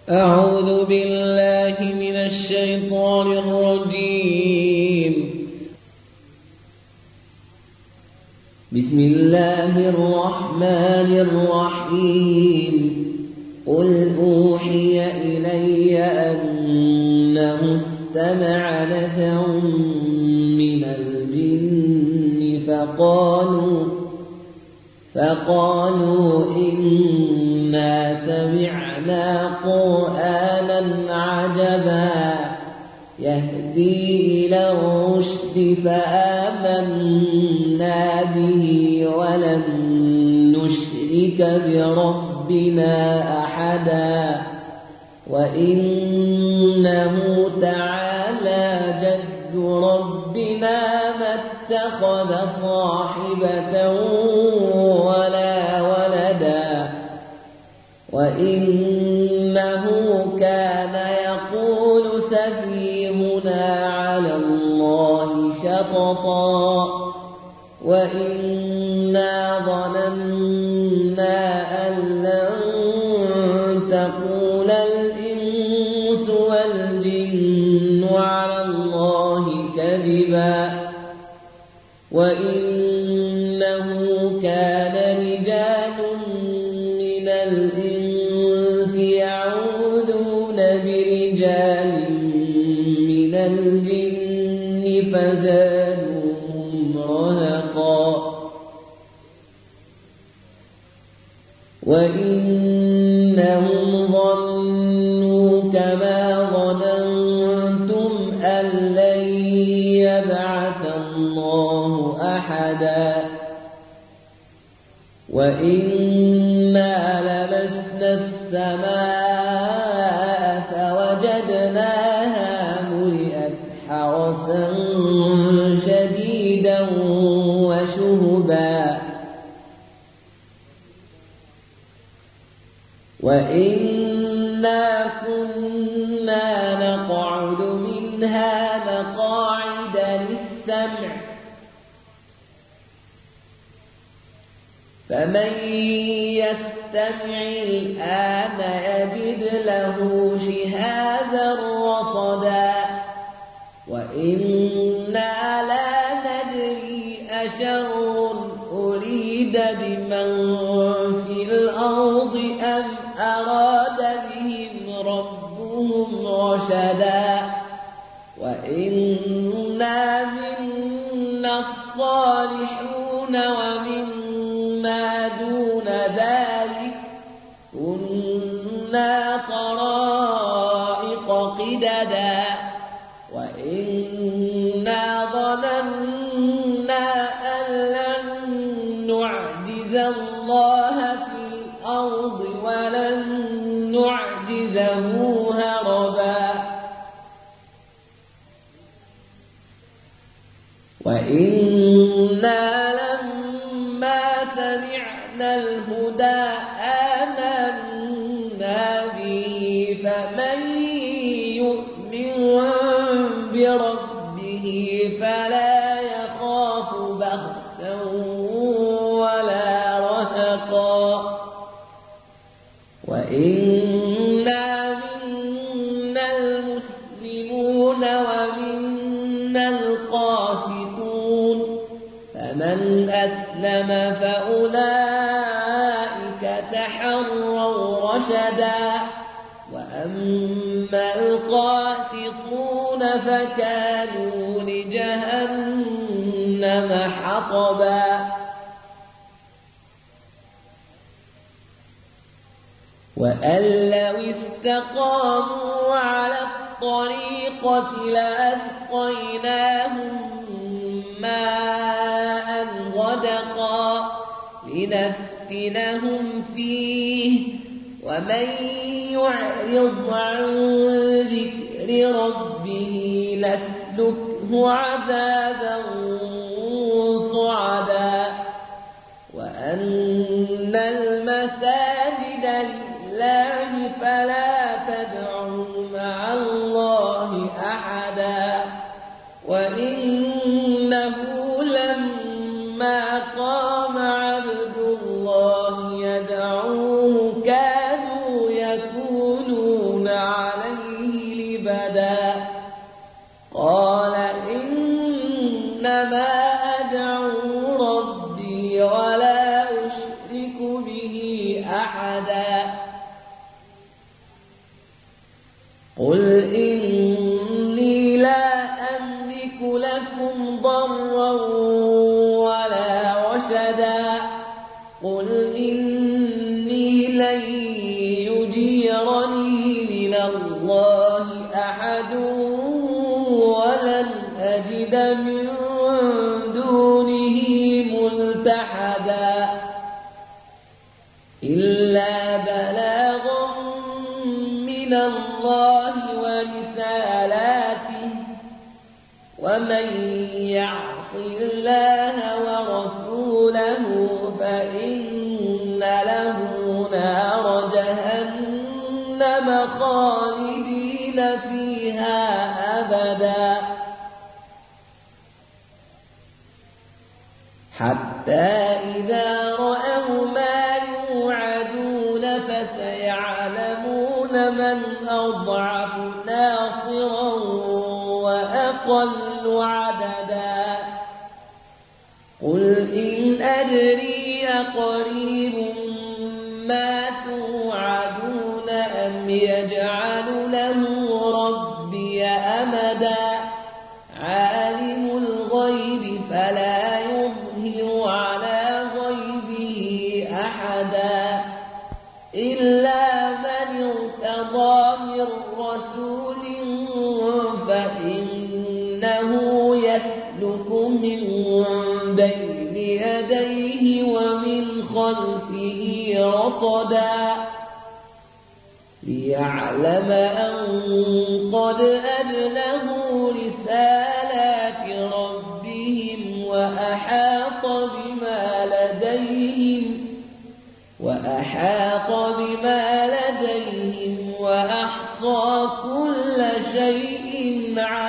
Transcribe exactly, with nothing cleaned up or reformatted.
أعوذ بالله من الشيطان الرجيم. بسم الله الرحمن الرحيم. قل أوحي إلي أنه استمع نفر من الجن فقالوا فقالوا إنا سمعنا قرآنا عجبا يهدي إلى الرشد فآمنا به ولن نشرك بربنا أحدا وإنه تعالى جد ربنا ما اتخذ صاحبة ولا ولدا وإنه كان يقول سفيهنا على الله شططا وإنا ظننا أن لن تقول الإنس والجن على الله كذبا وإنه كان رجال من الإنس يعوذون برجال من الجن فزادوهم رهقا وإنهم ظنوا كما ظننتم أن لن يبعث الله أحدا وإنا لمسنا السماء فوجدناها ملئت حرسا شديدا وشهبا وإنا كنا نقعد منها مقاعد للسمع فمن يستمع الآن يجد له شهابا رصدا وإنا لا ندري أشر أريد بمن في الأرض أم أراد بهم ربهم رشدا وإنا منا الصالحون ومنا دون ذلك كنا طرائق قددا وإنا ظننا أن لن نعجز الله في الأرض ولن نعجزه هربا وإنا لما سمعنا الهدى آمنا به فمن يؤمن بربه فلا يخاف بخسا ولا رهقا وإنا منا المسلمون ومنا القاسطون فمن أسلم فأولئك تحروا رشدا وأما القاسطون فكانوا لجهنم حطبا وأن لو استقاموا على الطريقة لأسقيناهم ماء غدقا لنفتنهم فيه ومن يعرض عن ذكر ربه لاسلكه عذابا صعدا وأن المساجد لله فلا تدعوا مع الله أحدا وإنه لما قام عبد الله يدعوه كانوا يكونون قل إني لا أملك لكم ضرا ولا رشدا قل إني لن يجيرني من الله أحد ولن أجد من دونه ملتحدا إلا بلاغا من الله ورسالاته ومن يعص الله ورسوله فإن له نار جهنم خالدين فيها أبدا حتى إذا رأوا ما يوعدون فسيعلمون من أضعف ناصرا وأقل عددا قل إن أدري أقريب ما توعدون أم يجعل له ربي أمدا عالم الغيب فلا يظهر على غيبه أحدا إلا من ارتضى من رسول فإنه يسلك من بين يديه ومن خلفه رصدا ليعلم أن قد أبلغوا رسالات ربهم وأحاط بما لديهم وأحاط بما لديهم وأحصى كل شيء علما